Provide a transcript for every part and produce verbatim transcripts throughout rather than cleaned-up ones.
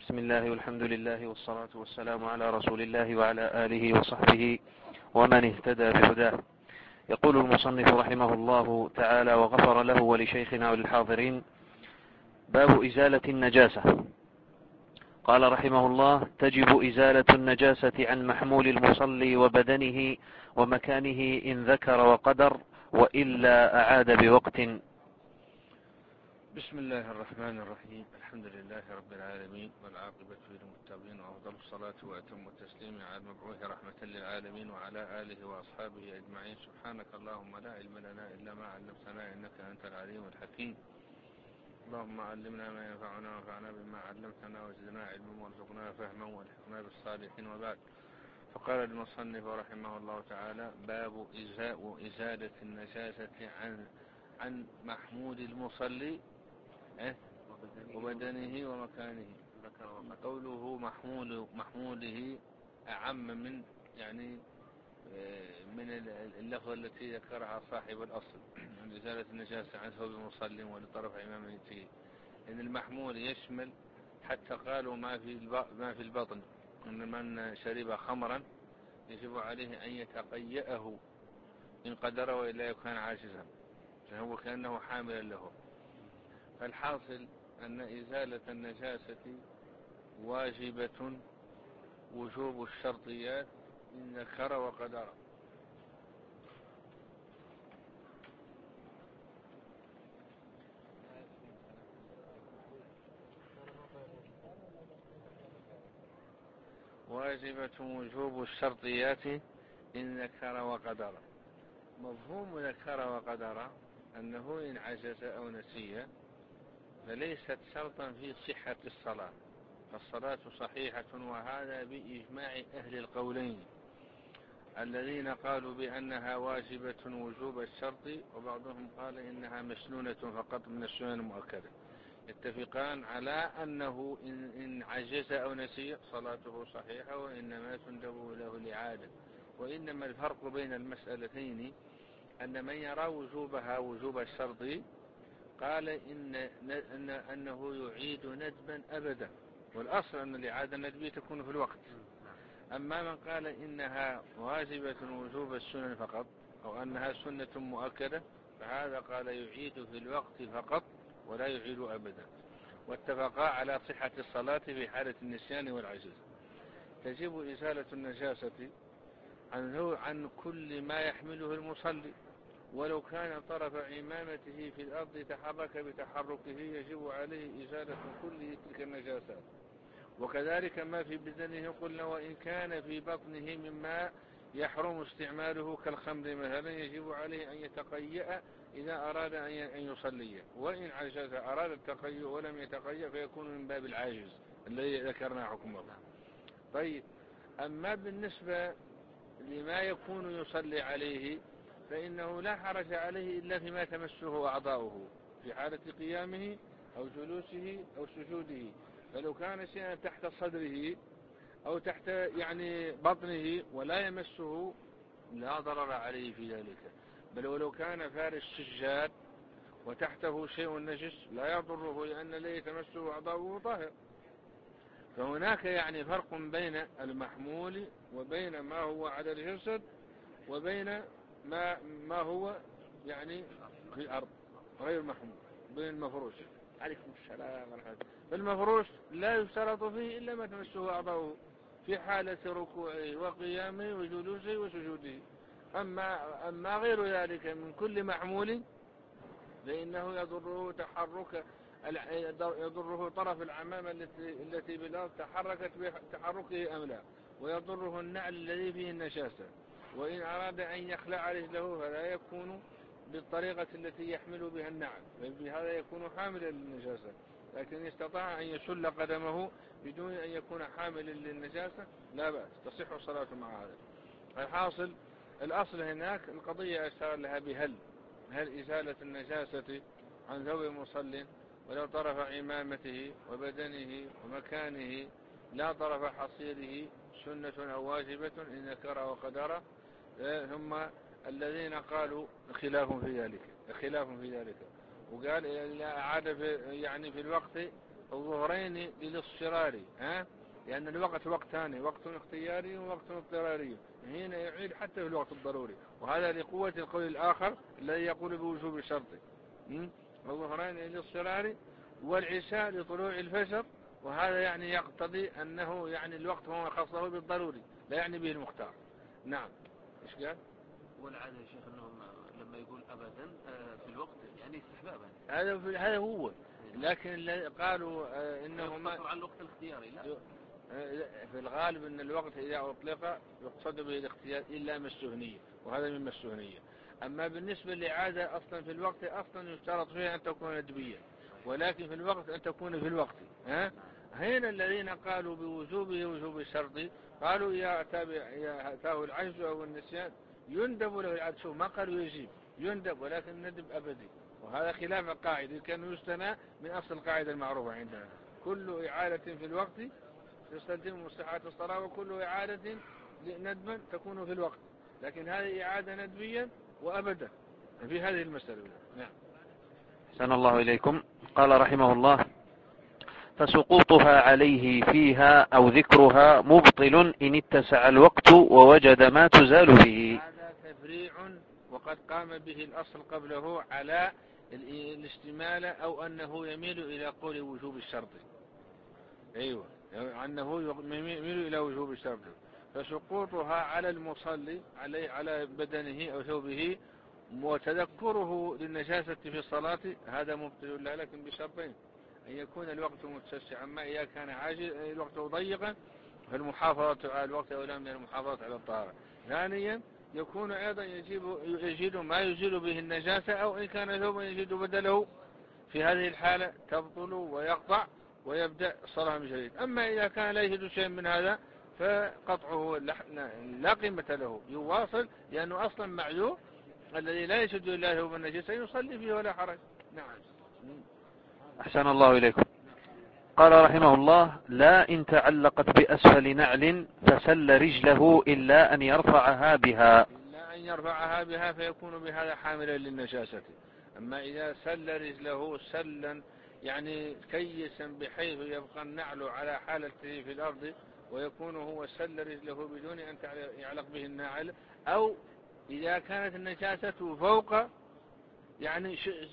بسم الله والحمد لله والصلاة والسلام على رسول الله وعلى آله وصحبه ومن اهتدى بهداه. يقول المصنف رحمه الله تعالى وغفر له ولشيخنا وللحاضرين: باب إزالة النجاسة. قال رحمه الله: تجب إزالة النجاسة عن محمول المصلي وبدنه ومكانه إن ذكر وقدر، وإلا أعاد بوقت. بسم الله الرحمن الرحيم. الحمد لله رب العالمين، والعاقبة للمتقين، وأفضل الصلاة وأتم التسليم على المبعوث رحمة للعالمين وعلى آله وأصحابه أجمعين. سبحانك اللهم لا علم لنا إلا ما علمتنا، إنك أنت العليم الحكيم. اللهم علمنا ما ينفعنا وانفعنا بما علمتنا وزدنا علما وارزقنا فهما والحقنا بالصالحين. وبعد، فقال المصنف رحمه الله تعالى: باب إزاء إزالة النجاسة عن عن محمود المصلي وبدنه ومكانه. قوله محمول محموله أعم من يعني من اللفظ التي ذكرها صاحب الأصل عن إزالة النجاسة عن ثوب المصلي ولطرف عمامته، إن المحمول يشمل حتى قالوا ما في ما في البطن، إن من شرب خمرا يجب عليه أن يتقيأه إن قدر، وإلا يكون عاجزا، فهو كأنه حاملا له. فالحاصل أن إزالة النجاسة واجبة وجوب الشرطيات إن ذكر وقدر. واجبة وجوب الشرطيات إن ذكر وقدر. مفهوم ذكر وقدر أنه إن عجز أو نسي فليست شرطا في صحة الصلاة، فالصلاة صحيحة، وهذا بإجماع أهل القولين الذين قالوا بأنها واجبة وجوب الشرط، وبعضهم قال إنها مسنونة فقط من السنن المؤكدة. يتفقان على أنه إن, إن عجز أو نسي صلاته صحيحة، وإنما تندب له الإعادة. وإنما الفرق بين المسألتين أن من يرى وجوبها وجوب الشرط قال إن أن أنه يعيد ندبا أبدا، والأصل أن الإعادة الندبية تكون في الوقت. أما من قال إنها واجبة وجوب السنن فقط، أو أنها سنة مؤكدة، فهذا قال يعيد في الوقت فقط ولا يعيد أبدا. واتفقا على صحة الصلاة في حالة النسيان والعجز. تجب إزالة النجاسة عن عن كل ما يحمله المصلي، ولو كان طرف عمامته في الأرض تحرك بتحركه يجب عليه إزالة كل تلك النجاسات. وكذلك ما في بدنه قلنا، وإن كان في بطنه مما يحرم استعماله كالخمر مثلا يجب عليه أن يتقيأ إذا أراد أن يصلي، وإن عجز أراد التقيؤ ولم يتقيأ فيكون من باب العاجز الذي ذكرنا حكمه. طيب، أما بالنسبة لما يكون يصلي عليه فإنه لا حرج عليه إلا فيما تمسه أعضاؤه في حالة قيامه أو جلوسه أو سجوده. فلو كان شيئا تحت صدره أو تحت يعني بطنه ولا يمسه لا ضرر عليه في ذلك، بل ولو كان فارس سجاد وتحته شيء نجس لا يضره، لأن الذي تمسه أعضاؤه طاهر. فهناك يعني فرق بين المحمول وبين ما هو على الجسد وبين ما ما هو يعني في الأرض غير محمول، بين المفروش. عليكم السلام ورحمة الله. فالمفروش لا يشترط فيه إلا ما تمسه أعضاؤه في حالة ركوعه وقيامه وجلوسه وسجوده. أما أما غير ذلك من كل محمول فإنه يضره تحرك يضره طرف العمامة التي التي بالأرض تحركت بتحركه أم لا، ويضره النعل الذي فيه النجاسة. وإن أراد أن يخلع رجله فلا يكون بالطريقة التي يحمل بها النعل، بهذا يكون حاملا للنجاسة. لكن استطاع أن يشل قدمه بدون أن يكون حاملا للنجاسة لا بأس، تصح الصلاة مع هذا. الحاصل الأصل هناك القضية أشار لها بهل هل إزالة النجاسة عن ثوب المصلي ولو طرف عمامته وبدنه ومكانه لا طرف حصيره سنة أو واجبة إن ذكر وقدر. ثم الذين قالوا خلاف في ذلك خلاف في ذلك وقال إذا أعاد في يعني في الوقت الظهرين للاضطرار، ها؟ لأن الوقت وقتان، وقت اختياري ووقت اضطراري، هنا يعيد حتى في الوقت الضروري، وهذا لقوة القول الآخر الذي يقول بوجوب الشرط. الظهرين للاضطرار والعشاء لطلوع الفجر، وهذا يعني يقتضي أنه يعني الوقت هو خاصه بالضروري لا يعني به المختار. نعم. إيش قال؟ والعادة يا شيخ أنهم لما يقول أبدا في الوقت يعني استحبابا، هذا هذا هو، لكن قالوا إنه ما عن الوقت الاختياري، لا في الغالب أن الوقت إذا أطلق يقصد به الاختيار إلا مستهنية، وهذا من مستهنية. أما بالنسبة لعادة أصلا في الوقت أصلا يشترط فيها أن تكون ندبية، ولكن في الوقت أن تكون في الوقت. ها؟ هنا الذين قالوا بوجوبه وجوب الشرط قالوا يا أتاه العجز أو النسيان يندب له العدل. شوف ما قالوا يجيب، يندب، ولكن الندب أبدي، وهذا خلاف القاعدة كان يستنى من أصل القاعدة المعروفة عندنا: كل إعادة في الوقت يستلزم مصحة الصلاة، وكل إعادة ندبا تكون في الوقت، لكن هذه إعادة ندبيا وأبدا في هذه المسألة. نعم. أحسن الله إليكم. قال رحمه الله: فسقوطها عليه فيها أو ذكرها مبطل إن اتسع الوقت ووجد ما تزال به. هذا تفريع، وقد قام به الأصل قبله على الاشتمال، أو أنه يميل إلى قول وجوب الشرط. أيوة، أنه يميل إلى وجوب الشرط. فسقوطها على المصلي عليه على بدنه أو ثوبه وتذكره للنجاسة في الصلاة هذا مبطل له، لكن بشرطين: أن يكون الوقت متسعا، أما إذا كان عاجل الوقت ضيقا فالمحافظة على الوقت أولى من المحافظة على الطهارة. ثانيا يكون أيضا يجيب يجيد ما يزيل به النجاسة، أو إن كان ثوبا يجيد بدله، في هذه الحالة تبطل ويقطع ويبدأ الصلاة من جديد. أما إذا كان لا يجد شيء من هذا فقطعه لا قيمة له، يواصل، لأنه أصلا معذور، الذي لا يجد إلا ثوب النجاسة يصلي فيه ولا حرج. نعم. أحسن الله إليكم. قال رحمه الله: لا إن تعلقت بأسفل نعل فسل رجله إلا أن يرفعها بها. إلا أن يرفعها بها فيكون بهذا حاملا للنجاسة. أما إذا سل رجله سلا يعني كيسا بحيث يبقى النعل على حالته في الأرض، ويكون هو سل رجله بدون أن يعلق به النعل، أو إذا كانت النجاسة فوق يعني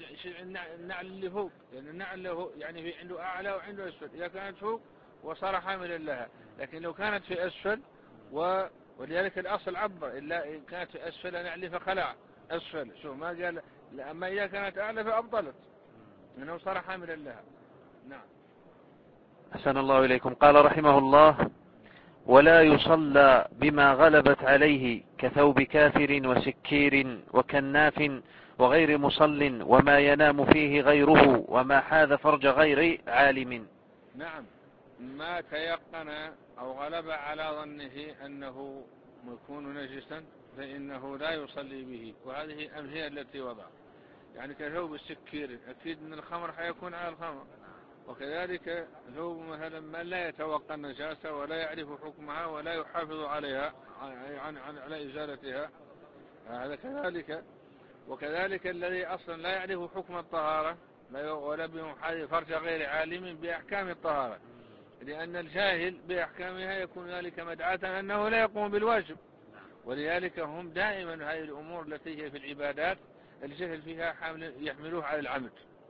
النعل اللي فوق، لأن النعل له يعني في عنده أعلى وعنده أسفل، إذا كانت فوق وصار حاملا لها، لكن لو كانت في أسفل و... ولذلك الأصل عبر إلا إن كانت في أسفل نعل فخلع أسفل، شو ما قال. أما إذا كانت أعلى فأبطلت لأنه صار حاملا لها. نعم. أحسن الله إليكم. قال رحمه الله: ولا يصلى بما غلبت عليه كثوب كافر وسكير وكناف وغير مصل وما ينام فيه غيره وما حاذ فرج غير عالم. نعم. ما تيقن أو غلب على ظنه أنه يكون نجسا فإنه لا يصلي به، وهذه الأمثلة التي وضع، يعني كثوب السكير أكيد أن الخمر حيكون على الخمر، وكذلك ثوب مثلا من لا يتوقع النجاسة ولا يعرف حكمها ولا يحافظ عليها عن على إزالتها، هذا كذلك. وكذلك الذي أصلا لا يعرف حكم الطهارة ولا بمحاذ فرج غير عالم بأحكام الطهارة، لأن الجاهل بأحكامها يكون ذلك مدعاة أنه لا يقوم بالواجب. ولذلك هم دائما هذه الأمور التي هي في العبادات الجهل فيها حامل يحملوه على العمد،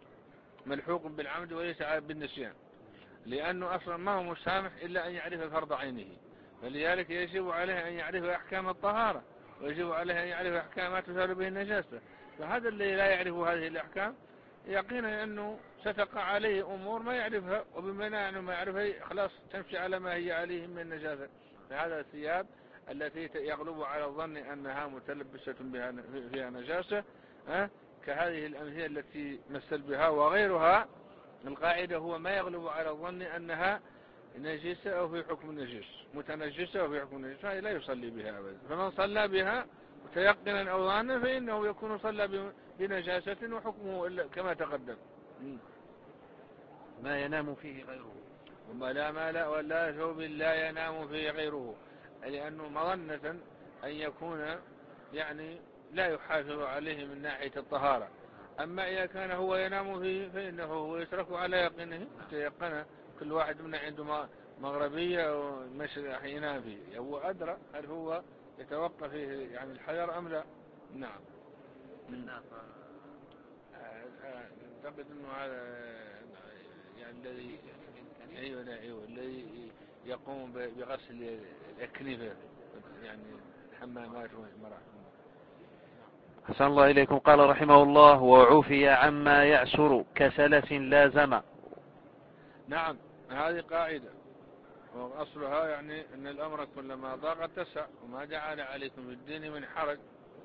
ملحوق بالعمد وليس بالنسيان، لأنه أصلا ما هو مسامح إلا أن يعرف فرض عينه، فلذلك يجب عليه أن يعرف أحكام الطهارة، ويجب عليه أن يعرف أحكام ما تزال به النجاسة. فهذا الذي لا يعرف هذه الأحكام يقينا أنه ستقع عليه أمور ما يعرفها، وبما أنه ما يعرفها خلاص تمشي على ما هي عليه من النجاسة. فهذا الثياب التي يغلب على الظن أنها متلبسة بها فيها نجاسة، أه؟ كهذه الأمثلة التي مثل بها وغيرها، القاعدة هو ما يغلب على الظن أنها نجسة أو في حكم النجس، متنجسة أو في حكم النجس، فهي لا يصلي بها أبدا. فمن صلى بها متيقنا أو ظانا فإنه يكون صلى بنجاسة وحكمه كما تقدم. ما ينام فيه غيره، وما لا مال ولا ثوب لا ينام فيه غيره، لأنه مظنة أن يكون يعني لا يحافظ عليه من ناحية الطهارة، أما إذا كان هو ينام فيه فإنه هو يترك على يقينه تيقن. كل واحد منا عنده مغربية أو مشرق ينام فيه، هو أدرى هل هو يتوقف فيه يعني الحجر أم لا. نعم. أعتقد أنه هذا يعني الذي أيوة أيوة الذي يقوم بغسل الأكنفة يعني الحمامات والمراحل. أحسن الله إليكم. قال رحمه الله: وعفي عما يعسر كسلس لازم. نعم، هذه قاعدة وأصلها يعني أن الأمر كلما ضاق اتسع، وما جعل عليكم في الدين من حرج،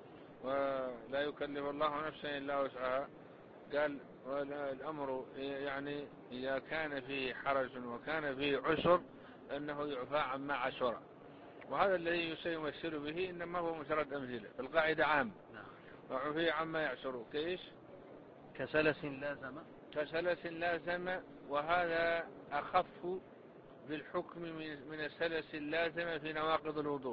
ولا يكلف الله نفسا إلا وسعها. قال الأمر يعني إذا كان فيه حرج وكان فيه عسر أنه يعفى عما عسر، وهذا الذي يمثل به إنما هو مجرد أمثلة، فالقاعدة عام. وعفي عما يعسر كيش كسلس لازم، كسلس لازم، وهذا أخف بالحكم من السلس اللازم في نواقض الوضوء.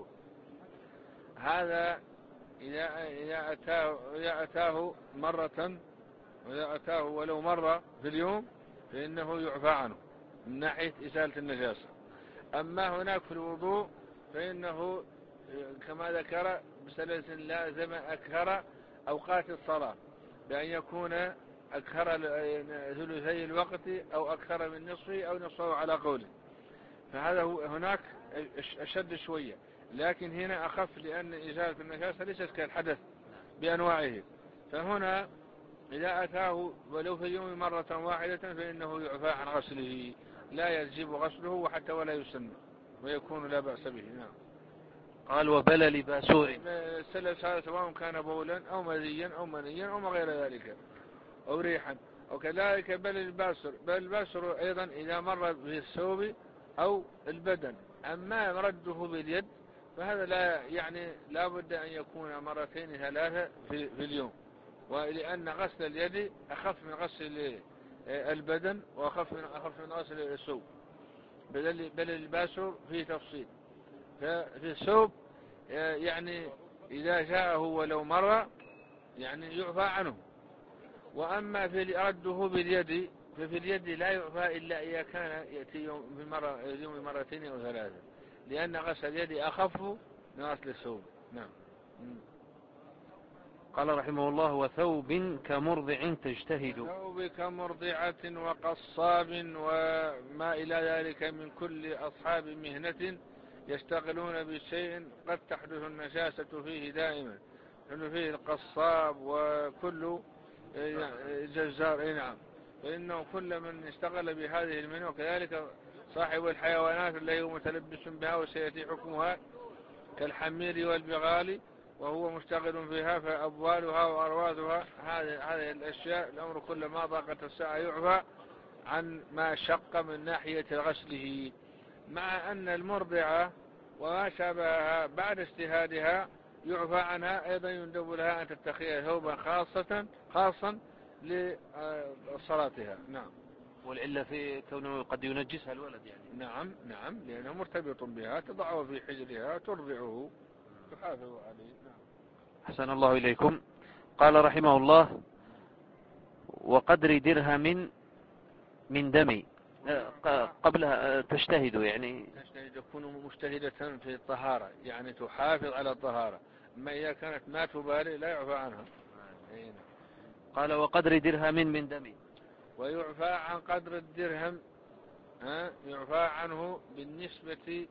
هذا إذا إذا أتاه إذا أتاه مرة وإذا أتاه ولو مرة في اليوم فإنه يعفى عنه من ناحية إزالة النجاسة. أما هناك في الوضوء فإنه كما ذكر بسلس لازم أكثر أوقات الصلاة، بأن يكون أكثر ثلثي الوقت أو أكثر من نصفه أو نصفه على قوله، فهذا هناك أشد شوية، لكن هنا أخف لأن إزالة النجاسة ليست كالحدث بأنواعه. فهنا إذا أتاه ولو في اليوم مرة واحدة فإنه يعفى عن غسله، لا يجب غسله وحتى ولا يسن ويكون لا بأس به. نعم. قال: وبلل باسور. السلس هذا سواء كان بولا أو مذيا أو منيا أو ما غير ذلك أو ريحا، وكذلك بلل الباسر. بلل الباسر أيضا إذا مر بالثوب أو البدن. أما رده باليد فهذا لا يعني لا بد أن يكون مرتين ثلاثة في, في اليوم، ولأن غسل اليد أخف من غسل البدن وأخف من أخف من غسل الثوب. بل الباسر فيه تفصيل. ففي الثوب يعني إذا جاءه ولو مرة يعني يعفى عنه، وأما في رده باليد ففي اليد لا يعفى إلا إذا كان يأتي يوم في مرة يوم مرتين أو ثلاثة، لأن غسل اليد أخف من غسل الثوب. نعم. قال رحمه الله: وثوب كمرضع تجتهد. ثوب كمرضعة وقصاب وما إلى ذلك من كل أصحاب مهنة يشتغلون بشيء قد تحدث النجاسة فيه دائما، لأنه فيه القصاب وكل جزار. نعم. فإنه كل من اشتغل بهذه المهنة، وكذلك صاحب الحيوانات التي هو متلبس بها وسيأتي حكمها كالحمير والبغال وهو مشتغل فيها، فأبوالها وأروادها هذه الأشياء الأمر كل ما ضاقت الساعة يعفى عن ما شق من ناحية غسله. مع أن المرضعة وما شابهها بعد اجتهادها يعفى عنها أيضا، يندب لها أن تتخذ ثوبا خاصة خاصا لصلاتها. نعم. والعلة في كونه قد ينجسها الولد يعني. نعم نعم، لأنه مرتبط بها، تضعه في حجرها ترضعه تحافظ عليه. نعم. أحسن الله إليكم. قال رحمه الله: وقدر درهم من دم. قبلها تجتهد يعني تجتهد تكون مجتهدة في الطهارة، يعني تحافظ على الطهارة. أما إذا كانت ما تبالي لا يعفى عنها. قال: وقدر درهم من دم. ويعفى عن قدر الدرهم، ها يعفى عنه بالنسبة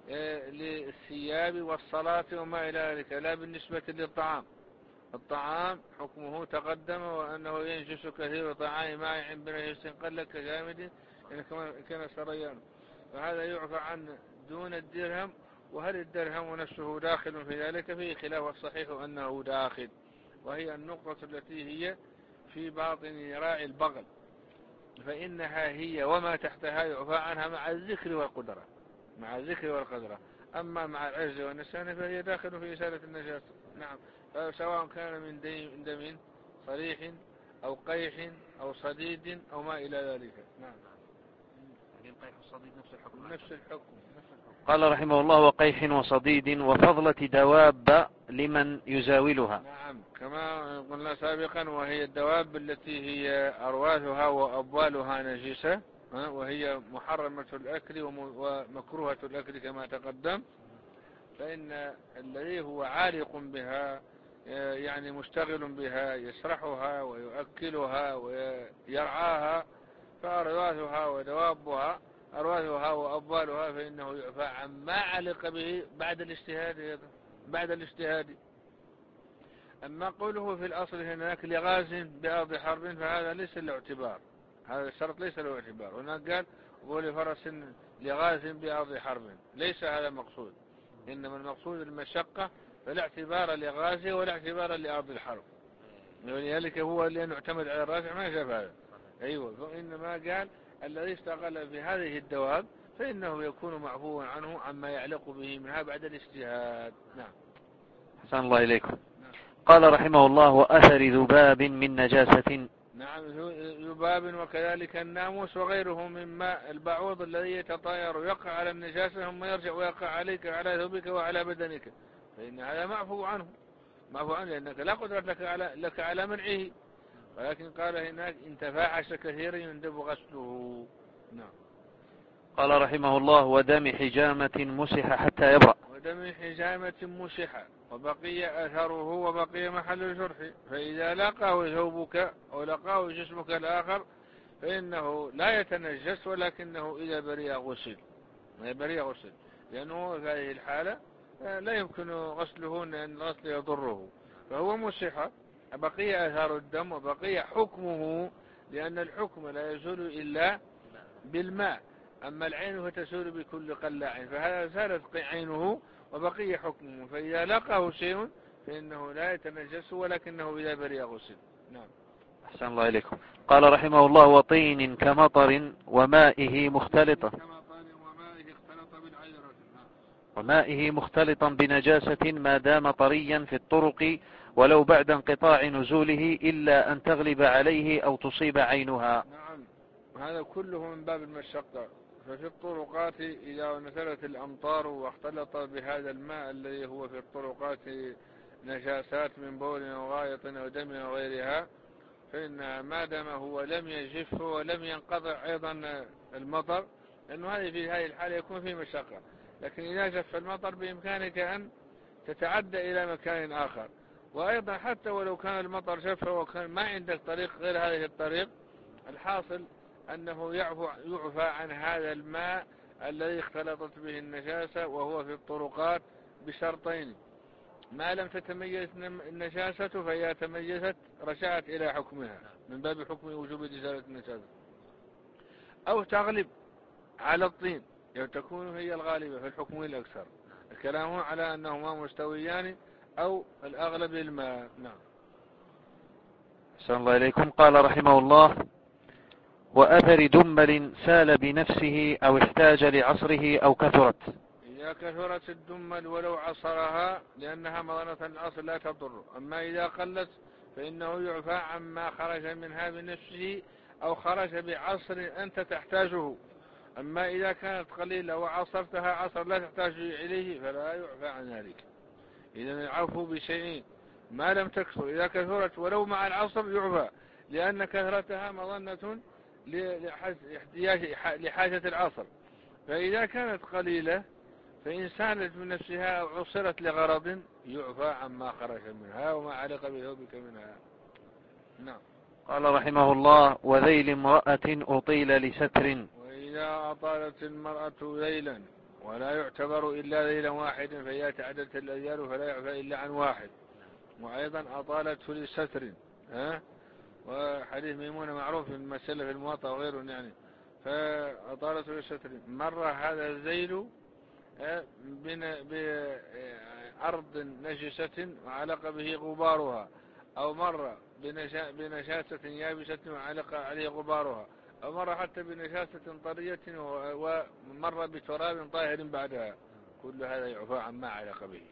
للثياب والصلاة وما إلى ذلك، لا بالنسبة للطعام. الطعام حكمه تقدم، وأنه ينجس كثير طعام مائع بنجس قل كجامد إن كان سريان، فهذا يعفى عنه دون الدرهم. وهل الدرهم نفسه داخل في ذلك؟ فيه خلاف، الصحيح أنه داخل، وهي النقطة التي هي في باطن ذراع البغل، فإنها هي وما تحتها يعفى عنها مع الذكر والقدرة مع الذكر والقدرة. أما مع العجز والنسيان فهي داخل في إزالة النجاسة. نعم. سواء كان من دم صريح أو قيح أو صديد أو ما إلى ذلك. نعم. قيح وصديد نفس الحكم. نفس الحكم. قال رحمه الله وقيح وصديد وفضلة دواب لمن يزاولها. نعم كما قلنا سابقا، وهي الدواب التي هي أرواثها وأبوالها نجسة، وهي محرمة الأكل ومكروهة الأكل كما تقدم، فإن الذي هو عالق بها يعني مشتغل بها يسرحها ويؤكلها ويرعاها، فأرواثها ودوابها أرواثها وأبوالها فإنه يعفى عما علق به بعد الاجتهاد بعد الاجتهاد. أما قوله في الأصل هناك لغاز بأرض حرب فهذا ليس له اعتبار، هذا الشرط ليس له اعتبار. هناك قال ولفرس لغاز بأرض حرب، ليس هذا مقصود، إنما المقصود المشقة، فلا اعتبار لغازه ولا اعتبار لأرض الحرب، ولذلك هو اللي نعتمد على الراجع ما شاف هذا. أيوة، فإنما قال الذي استغل في هذه الدواب فإنه يكون معفوا عنه عما يعلق به منها بعد الاجتهاد. نعم. حسن الله إليكم. نعم. قال رحمه الله وأثر ذباب من نجاسة. نعم، ذباب وكذلك الناموس وغيره مما البعوض الذي يتطاير يقع على النجاسة ثم يرجع ويقع عليك على ثوبك وعلى بدنك، فإن هذا معفو عنه معفو عنه لأنك لا قدرة لك على لك على منعه، ولكن قال هناك إن تفاحش كثيرا يندب غسله. نعم. قال رحمه الله ودم حجامة مسح حتى يبرأ. ودم حجامة مسح وبقي أثره وبقي محل الجرح، فإذا لقاه ثوبك أو لقاه جسمك الآخر فإنه لا يتنجس، ولكنه إذا برئ غسل برئ غسل لأنه في هذه الحالة لا يمكن غسله لأن الغسل يضره، فهو مسح بقي أثار الدم وبقي حكمه، لأن الحكم لا يزول إلا بالماء، أما العين فتزول بكل قلاع، فهذا زالت عينه وبقي حكمه، فإذا لقاه شيء فإنه لا يتنجس ولكنه إذا برئ غسل. نعم. أحسن الله إليكم. قال رحمه الله وطين كمطر ومائه مختلطة ومائه مختلطا بنجاسة ما دام طريا في الطرق ولو بعد انقطاع نزوله إلا أن تغلب عليه أو تصيب عينها. نعم، هذا كله من باب المشقة. ففي الطرقات إذا نزلت الأمطار واختلط بهذا الماء الذي هو في الطرقات نجاسات من بول وغائط أو دم وغيرها، فإن ما دام هو لم يجف ولم ينقطع أيضا المطر، لأنه هذه في هذه الحالة يكون فيه مشقة، لكن إذا جف المطر بإمكانك أن تتعدى إلى مكان آخر، وأيضا حتى ولو كان المطر جف وكان ما عندك طريق غير هذه الطريق، الحاصل أنه يعفى عن هذا الماء الذي اختلطت به النجاسة وهو في الطرقات بشرطين: ما لم تتميز النجاسة فهي تميزت رجعت إلى حكمها من باب حكم وجوب إزالة النجاسة، أو تغلب على الطين يعني تكون هي الغالبة في الحكم الأكثر. الكلام على أنهما مستويان أو الأغلب الماء. نعم. أحسن الله إليكم. قال رحمه الله وأثر دمل سال بنفسه أو احتاج لعصره أو كثرت. إذا كثرت الدمل ولو عصرها لأنها مظنة الأصل لا تضر، أما إذا قلت فإنه يعفى عما خرج منها بنفسه أو خرج بعصر أنت تحتاجه، أما إذا كانت قليلة وعصرتها عصر لا تحتاج إليه فلا يعفى عن ذلك. إذا العفو بشيء ما لم تكثر، إذا كثرت ولو مع العصر يعفى، لأن كثرتها مظنة لحاجة العصر، فإذا كانت قليلة فإن سالت من نفسها أو عصرت لغرض يعفى عما خرج منها وما علق بثوبك منها. نعم. قال رحمه الله وذيل امرأة أطيل لستر. وإذا أطالت المرأة ذيلا ولا يعتبر إلا ذيلا واحدا فإذا تعدت الأذيال فلا يعفى إلا عن واحد، وأيضا أطالته لستر، ها وحديث ميمونة معروف في المسألة في المواطأ وغيره يعني، فأطالته لستر. مرة هذا الذيل بأرض نجسة وعلق به غبارها، أو مرة بنجاسة يابسة وعلق عليه غبارها، أو مرة حتى بنجاسة طرية ومرة بتراب طاهر بعدها، كل هذا يعفى عما علق به.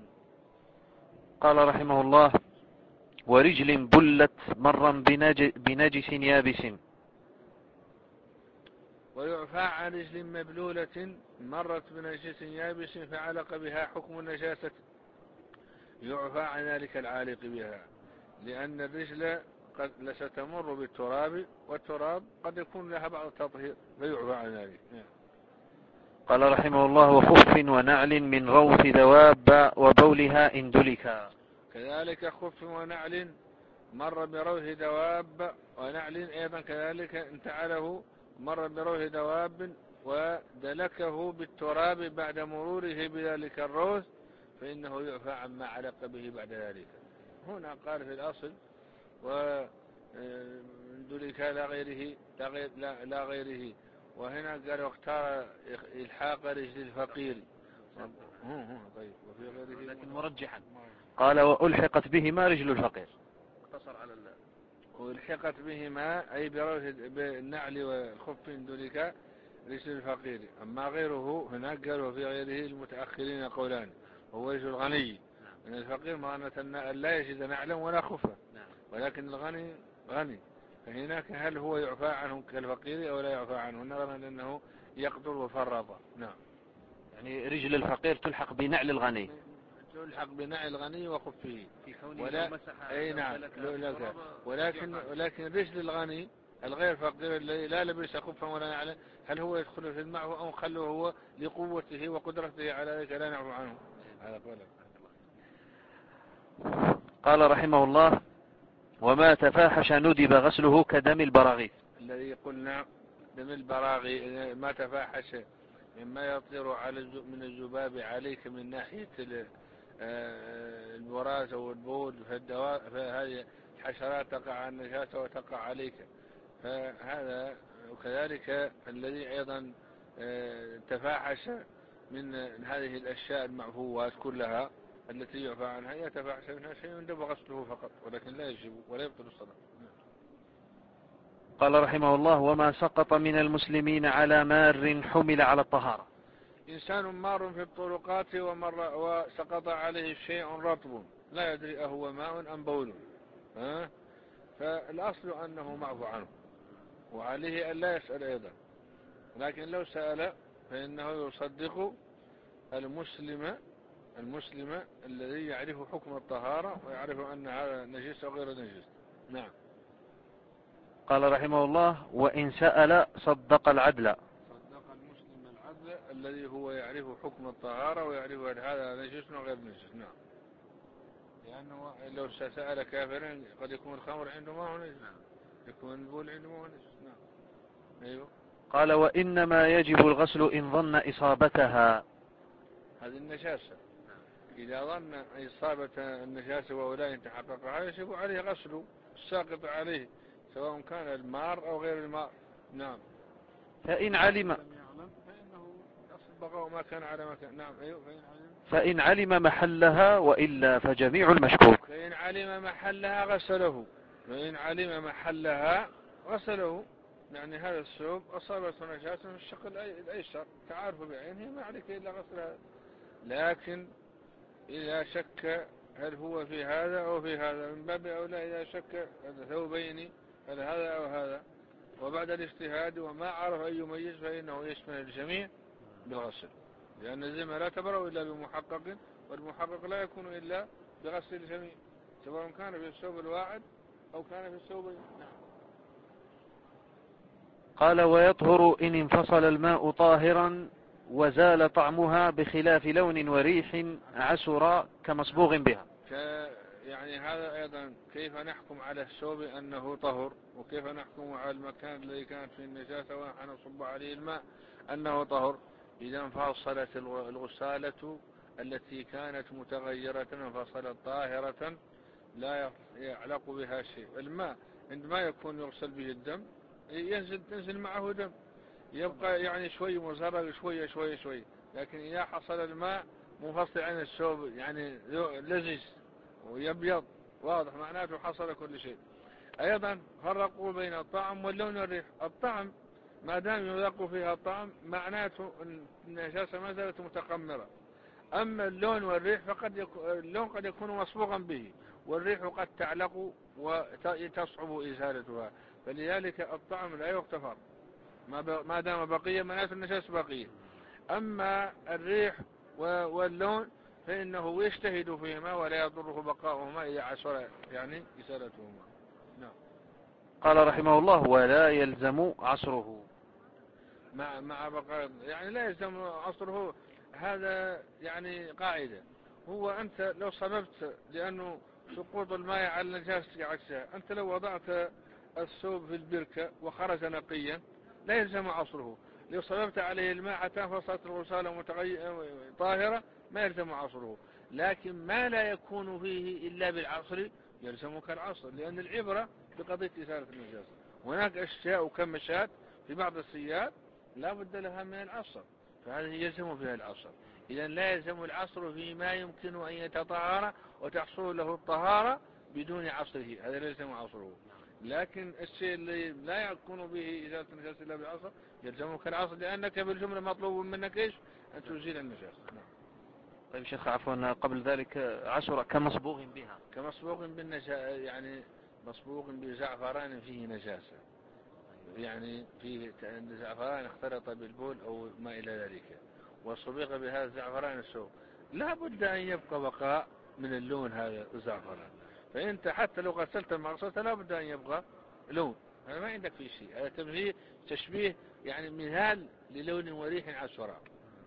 قال رحمه الله ورجل بلت مرا بنجس يابس. ويعفى عن رجل مبلولة مرت بنجس يابس فعلق بها حكم النجاسة، يعفى عن ذلك العالق بها، لأن الرجل قد لستمر بالتراب، والتراب قد يكون لها بعض التطهير فيعفى عن ذلك. قال رحمه الله: وخف ونعل من روث دواب وبولها إن دلكا. كذلك خف ونعل مر بروث دواب، ونعل أيضا كذلك انتعله مر بروث دواب ودلكه بالتراب بعد مروره بذلك الروث، فإنه يعفى عما علق به بعد ذلك. هنا قال في الأصل ودلك لا غيره لا, غير لا, لا غيره، وهنا قال واختار إلحاق رجل الفقير. طيب وفي غيره لكن مرجحا قال وألحقت بهما رجل الفقير، اقتصر على الله. والحقت بهما أي بروث بالنعل والخف دلك رجل الفقير. أما غيره هناك قالوا في غيره المتأخرين قولان، وهو رجل الغني. من الفقير معنى أن لا يجد نعلا ولا خفا، ولكن الغني غني، فهناك هل هو يعفى عنه كالفقير أو لا يعفى عنه؟ نرى لأنه يقدر وفرط. نعم، يعني رجل الفقير تلحق بنعل الغني، تلحق بنعل الغني وخفه في كونه ولا مسح أي نعم لك. ولكن ولكن رجل الغني الغير فقير الذي لا لبس خفا ولا نعلا، هل هو يدخل في المعه أو خلوه هو لقوته وقدرته على ذلك لا نعفو عنه؟ هذا قوله. قال رحمه الله: وما تفاحش ندب غسله كدم البراغيث. الذي قلنا دم البراغي ما تفاحش مما يطير على من الذباب عليك من ناحية البراز والبول، فهذه الحشرات تقع على النجاسة وتقع عليك، فهذا. وكذلك الذي أيضا تفاحش من هذه الأشياء المعفوات كلها التي يعفى عنها، يتفاحش منها شيء يندب غسله فقط، ولكن لا يجب ولا يبطل الصلاة. قال رحمه الله: وما سقط من المسلمين على مار حمل على الطهارة. إنسان مار في الطرقات ومر وسقط عليه شيء رطب لا يدري أهو ماء أم بول، ها؟ فالأصل أنه معفو عنه، وعليه أن لا يسأل أيضا، لكن لو سأل فإنه يصدق المسلم المسلم الذي يعرف حكم الطهارة ويعرف أن هذا نجس أو غير نجس. نعم. قال رحمه الله: وإن سأل صدق العدل. صدق المسلم العدل الذي هو يعرف حكم الطهارة ويعرف هل هذا نجس أو غير نجس. نعم، لأنه لو سأل كافرا قد يكون الخمر عنده ما هو نجس، يكون البول عنده ما هو نجس. نعم. أيوه. قال: وإنما يجب الغسل إن ظن إصابتها. هذه النجاسة إذا ظن إصابة النجاسة ولا يتحققها يجب عليه غسل الساقط عليه سواء كان المار أو غير المار. نعم. فإن علم فإنه يصبغ ما كان على مكان. نعم. أيوه. فإن علم فإن علم محلها وإلا فجميع المشكوك. فإن علم محلها غسله فإن علم محلها غسله يعني هذا الثوب أصابته نجاسة في الشق الأيسر تعرف بعينه ما عليك إلا غسلها، لكن إذا شك هل هو في هذا أو في هذا من باب أولى إذا شك ثوبين هل هذا أو هذا وبعد الاجتهاد وما عرف أن يميز فإنه يشمل الجميع بالغسل، لأن الذمة لا تبرأ إلا بمحقق، والمحقق لا يكون إلا بغسل الجميع سواء كان في الثوب الواحد أو كان في الثوبين. قال: ويطهر إن انفصل الماء طاهرا وزال طعمها بخلاف لون وريح عسر كمصبوغ بها. يعني هذا أيضا كيف نحكم على الثوب أنه طهر، وكيف نحكم على المكان الذي كانت فيه النجاسة ونحن نصب عليه الماء أنه طهر. إذا انفصلت الغسالة التي كانت متغيرة انفصلت طاهرة لا يعلق بها شيء. الماء عندما يكون يغسل به الدم ينزل تنزل معه دم يبقى يعني شوي مزرق شوية شوية شوي، لكن إذا حصل الماء منفصل عن الثوب يعني لزج ويبيض واضح معناته حصل كل شيء. أيضا فرقوا بين الطعم واللون والريح. الطعم ما دام يذاق فيها الطعم معناته النجاسة ما زالت متقمرة، أما اللون والريح فقد يكون اللون قد يكون مصبوغا به والريح قد تعلق وتصعب إزالتها، فلذلك الطعم لا يغتفر ما دام بقية مناس النجاسة بقية. أما الريح واللون فإنه يجتهد فيهما ولا يضره بقاؤهما إذا عسر يعني إزالتهما. نعم. قال رحمه الله ولا يلزم عصره مع مع بقاء يعني لا يلزم عصره. هذا يعني قاعدة. هو أنت لو صببت لأنه سقوط الماء على النجاسة عكسها. أنت لو وضعت الثوب في البركة وخرج نقيا لا يلزم عصره. لو صببت عليه الماء حتى فصلت الغسالة طاهرة ما يلزم عصره. لكن ما لا يكون فيه إلا بالعصر يلزمك العصر، لأن العبرة بقضية إزالة النجاسة. هناك أشياء كمشات في بعض السيارات لا بد لها من العصر، فهذه يلزم فيها العصر. إذا لا يلزم العصر فيما يمكن أن يتطهر وتحصل له الطهارة بدون عصره، هذا لا يلزم عصره. لكن الشيء الذي لا يكون به إزالة النجاسة إلا بالعصر يلزمك العصر، لأنك بالجملة مطلوب منك إيش؟ أن تزيل النجاسة. نعم. طيب شيخ عفوا قبل ذلك عشرة كمصبوغ بها كمصبوغ بالنجاسة، يعني مصبوغ بزعفران فيه نجاسة، يعني فيه زعفران اختلط بالبول أو ما إلى ذلك وصبغ بهذا الزعفران السوء، لا بد أن يبقى بقاء من اللون هذا الزعفران. فأنت حتى لو غسلت ما غسلت لا بد أن يبقى لون، هذا ما عندك فيه شيء. هذا تشبيه تشبيه يعني مثال للون وريح عسراء.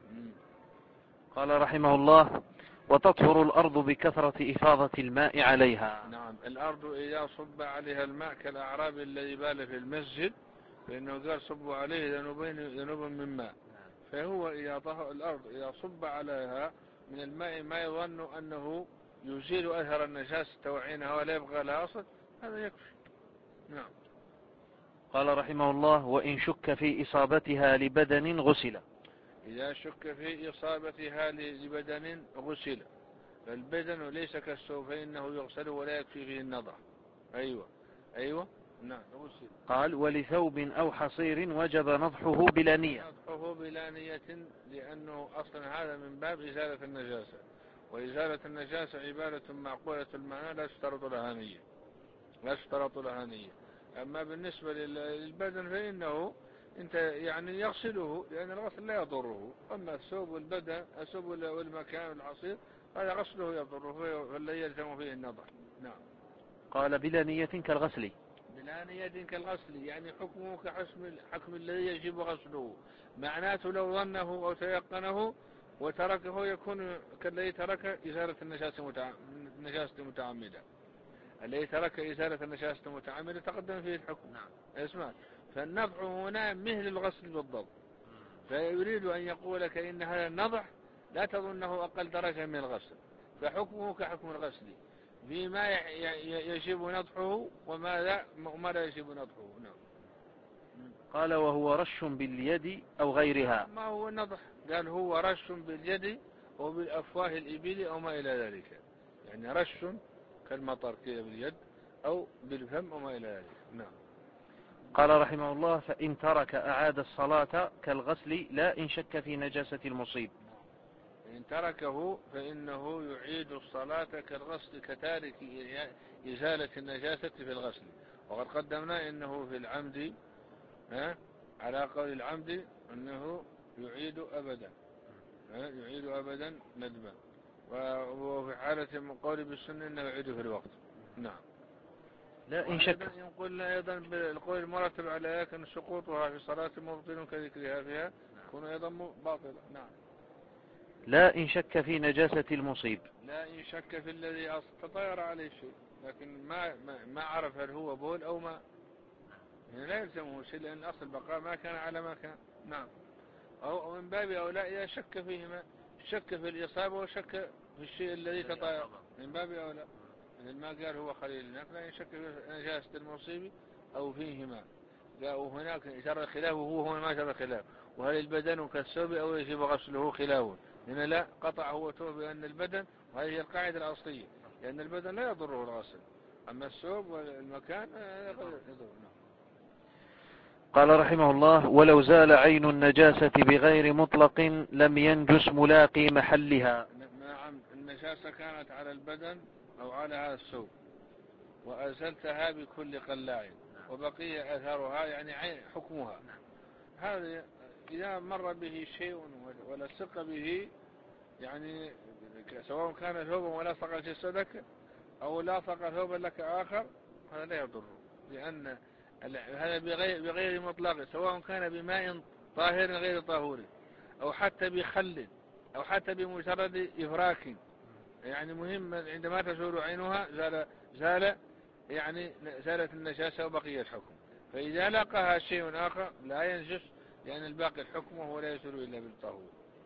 قال رحمه الله وتطهر الأرض بكثرة إفاضة الماء عليها. نعم. الأرض إذا صب عليها الماء كالأعراب الذي بال في المسجد فإنه قال صبوا عليه ذنوبين ذنوب من ماء. فهو إذا طهر الأرض إذا صب عليها من الماء ما يظن أنه يزيل أثر النجاسة توعينها ولا يبغى لها أصل، هذا يكفي. نعم. قال رحمه الله وإن شك في إصابتها لبدن غسل. إذا شك في إصابتها لبدن غسل. فالبدن ليس كالثوب فإنه يغسل ولا يكفي فيه النضح. أيوة أيوة نعم غسل. قال ولثوب أو حصير وجب نضحه بلا نية. نضحه بلا نية لأنه أصلا هذا من باب إزالة النجاسة، وإزالة النجاسة عبادة معقولة المعنى لا تشترط لها نية لا تشترط لها نية. أما بالنسبة للبدن فإنه انت يعني يغسله لأن الغسل لا يضره. أما الثوب والبدن الثوب والمكان العصير هذا غسله يضره فلا يلزم فيه النضح. نعم. قال بلا نية كالغسل. بلا نية كالغسل يعني حكمه كحكم الحكم الذي يجب غسله. معناته لو ظنه أو تيقنه وتركه يكون كالذي ترك إزالة النجاسة المتعمدة. الذي ترك إزالة النجاسة المتعمدة تقدم فيه الحكم. نعم. اسمع، فالنضح هنا مثل الغسل بالضبط. فيريد أن يقول لك إن هذا النضح لا تظنه أقل درجة من الغسل، فحكمه كحكم الغسل فيما يجب نضحه وما لا, وما لا يجب نضحه. نعم. قال وهو رش باليد أو غيرها. ما هو النضح؟ قال هو رش باليد أو بالأفواه الإبل أو ما إلى ذلك، يعني رش كالمطر كذا باليد أو بالفم أو ما إلى ذلك. نعم. قال رحمه الله فإن ترك أعاد الصلاة كالغسل لا إن شك في نجاسة المصيب. إن تركه فإنه يعيد الصلاة كالغسل كتارك إزالة النجاسة في الغسل. وقد قدمنا إنه في العمد ها على قول العمد أنه يعيد أبدا ها يعيد أبدا ندما، وفي حالة قول بالسنة أنه يعيد في الوقت. نعم. لا إن شك. يقول أيضا بالقول المرتب على ذلك أن سقوطها في صلاة مبطل كذكرها فيها يكون أيضا باطلا. نعم. لا إن شك في نجاسة المصيب. لا إن شك في الذي تطير عليه شيء لكن ما ما, ما عرف هل هو بول أو ما، يعني لا يلزمه شيء لأن أصل البقاء ما كان على ما كان. نعم. أو من باب أولى إذا شك فيهما، شك في الإصابة وشك في الشيء الذي تطير من باب أولى. ما قال هو خليل هناك لا يشك في نجاسة المصيب أو فيهما. وهناك شر خلاف وهو هنا ما شر خلاف، وهل البدن كالثوب أو يجب غسله خلاف. هنا لا قطع هو توب بأن البدن، وهذه هي القاعدة الأصلية، لأن البدن لا يضره الغسل أما الثوب والمكان يضره. قال رحمه الله ولو زال عين النجاسة بغير مطلق لم ينجس ملاقي محلها. نعم. النجاسة كانت على البدن أو على هذا الثوب وأزلتها بكل قلاع وبقي أثرها يعني عين حكمها. هذا إذا مر به شيء ولصق به، يعني سواء كان ثوبا ولصق جسدك أو لاصق ثوبا لك آخر، هذا لا يضر، لأن هذا بغير, بغير مطلق، سواء كان بماء طاهر غير طاهور أو حتى بخل أو حتى بمجرد إفراك، يعني مهم عندما تزول عينها زال, زال يعني زالت النجاسة وبقي الحكم. فإذا لقاها شيء آخر لا ينجس، لأن الباقي الحكم وهو لا يزول إلا بالطهور.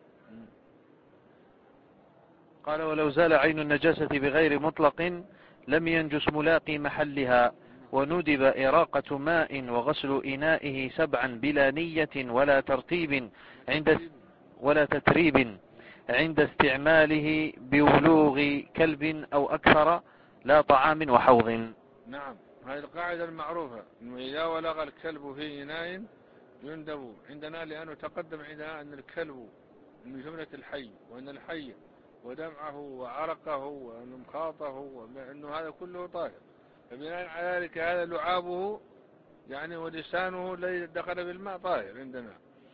قال: ولو زال عين النجاسة بغير مطلق لم ينجس ملاقي محلها، وندب إراقة ماء وغسل إنائه سبعا بلا نية ولا ترتيب عند ولا تتريب عند استعماله بولوغ كلب أو أكثر لا طعام وحوض. نعم، هذه القاعدة المعروفة، إنه إذا ولغ الكلب في إناء يندب عندنا، لأنه تقدم عندنا أن الكلب من جملة الحي، وأن الحي ودمعه وعرقه ومخاطه وأنه هذا كله طاهر، فبناء على ذلك هذا لعابه يعني ولسانه الذي دخل بالماء طاهر عندنا،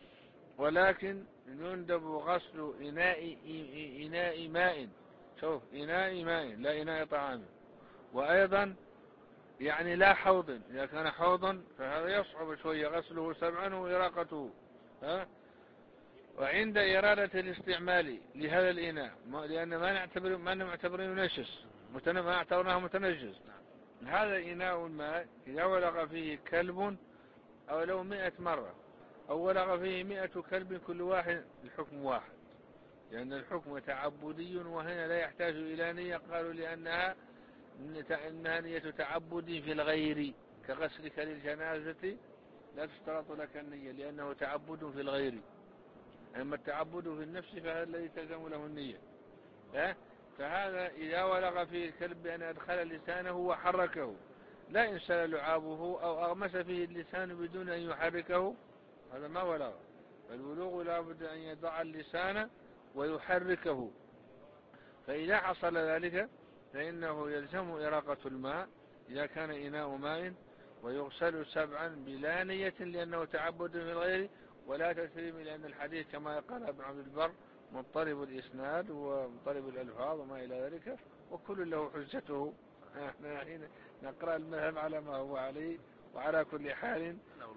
ولكن يندب غسل إناء إناء ماء، شوف إناء ماء لا إناء طعام، وأيضا يعني لا حوض، إذا كان حوضا فهذا يصعب شوية غسله سبعا وإراقته، ها؟ وعند إرادة الاستعمال لهذا الإناء، لأن ما نعتبر ما نعتبره نجس، ما نعتبرناه متنجس، هذا إناء الماء إذا ولغ فيه كلب أو لو مئة مرة أو ولغ فيه مئة كلب كل واحد الحكم واحد، لأن الحكم تعبدي، وهنا لا يحتاج إلى نية، قالوا لأنها إنها نية تعبد في الغير، كغسلك للجنازة لا تشترط لك النية لأنه تعبد في الغير، أما التعبد في النفس فهذا الذي تلزم له النية. فهذا إذا ولغ فيه الكلب بأن أدخل لسانه وحركه، لا إنسان لعابه أو أغمس فيه اللسان بدون أن يحركه، هذا ما ولغ. فالولوغ لا بد أن يضع اللسان ويحركه، فإذا حصل ذلك فإنه يلزم إراقة الماء إذا كان إناء ماء، ويغسل سبعا بلا نية لأنه تعبد في الغير، ولا تسليم، لأن الحديث كما قال ابن عبد البر مضطرب الإسناد ومضطرب الألفاظ وما إلى ذلك، وكل له حجته. احنا حين نقرأ المذهب على ما هو عليه، وعلى كل حال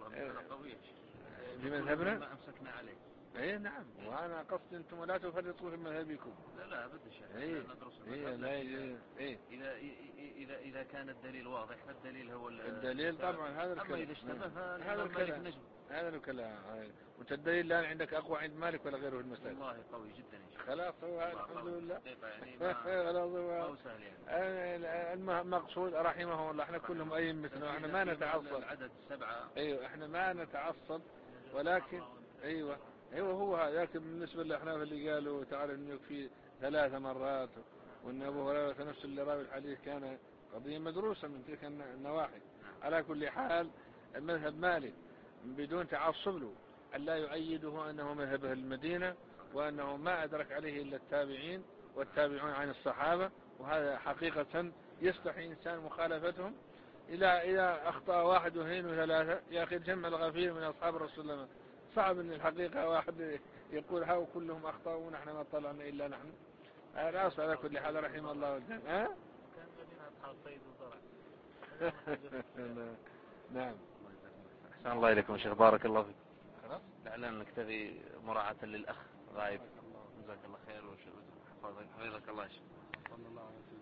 بمذهبنا ما أمسكنا عليه. اي نعم، وانا قصدي انتم لا تفرطوا في مذهبكم. لا لا ابدا شيء، إيه ندرس المذهب. إيه إيه اذا اذا اذا كان الدليل واضح، فالدليل هو الدليل طبعا. هذا الكلام، اما اذا اشتبه هذا الكلام هذا الكلام وانت الدليل الان عندك اقوى عند مالك ولا غيره في المسألة؟ والله قوي جدا ان شاء الله. خلاص هو الحمد لله، يعني ما هو سهل يعني. المقصود رحمه الله، احنا كلهم ائمتنا، احنا ما نتعصب. العدد سبعة، ايوه احنا ما نتعصب، ولكن ايوه ايوه هو هذا. لكن بالنسبه للاحناف اللي قالوا تعالى انه يكفي ثلاث مرات، وان ابو هريره نفس اللي راوي الحديث كان قضيه مدروسه من تلك النواحي. على كل حال المذهب مالك بدون تعصب له، أن لا يؤيده أنه مذهب المدينة، وأنه ما أدرك عليه إلا التابعين والتابعون عن الصحابة، وهذا حقيقة يستحي إنسان مخالفتهم. إذا إذا أخطأ واحد واثنين وثلاثة، يا أخي الجمع الغفير من أصحاب رسول الله، صعب أن الحقيقة واحد يقول هاو كلهم أخطأوا ونحن ما طلعنا إلا نحن. هذا أصل. على كل حال رحمه الله والجمع. ها؟ كان الذين أصحاب صيد وزرع. نعم. أحسن الله إليكم شيخ، بارك الله فيك. خلاص لعلنا نكتفي مراعاة للأخ غايب. جزاك الله خير وحفظك الله.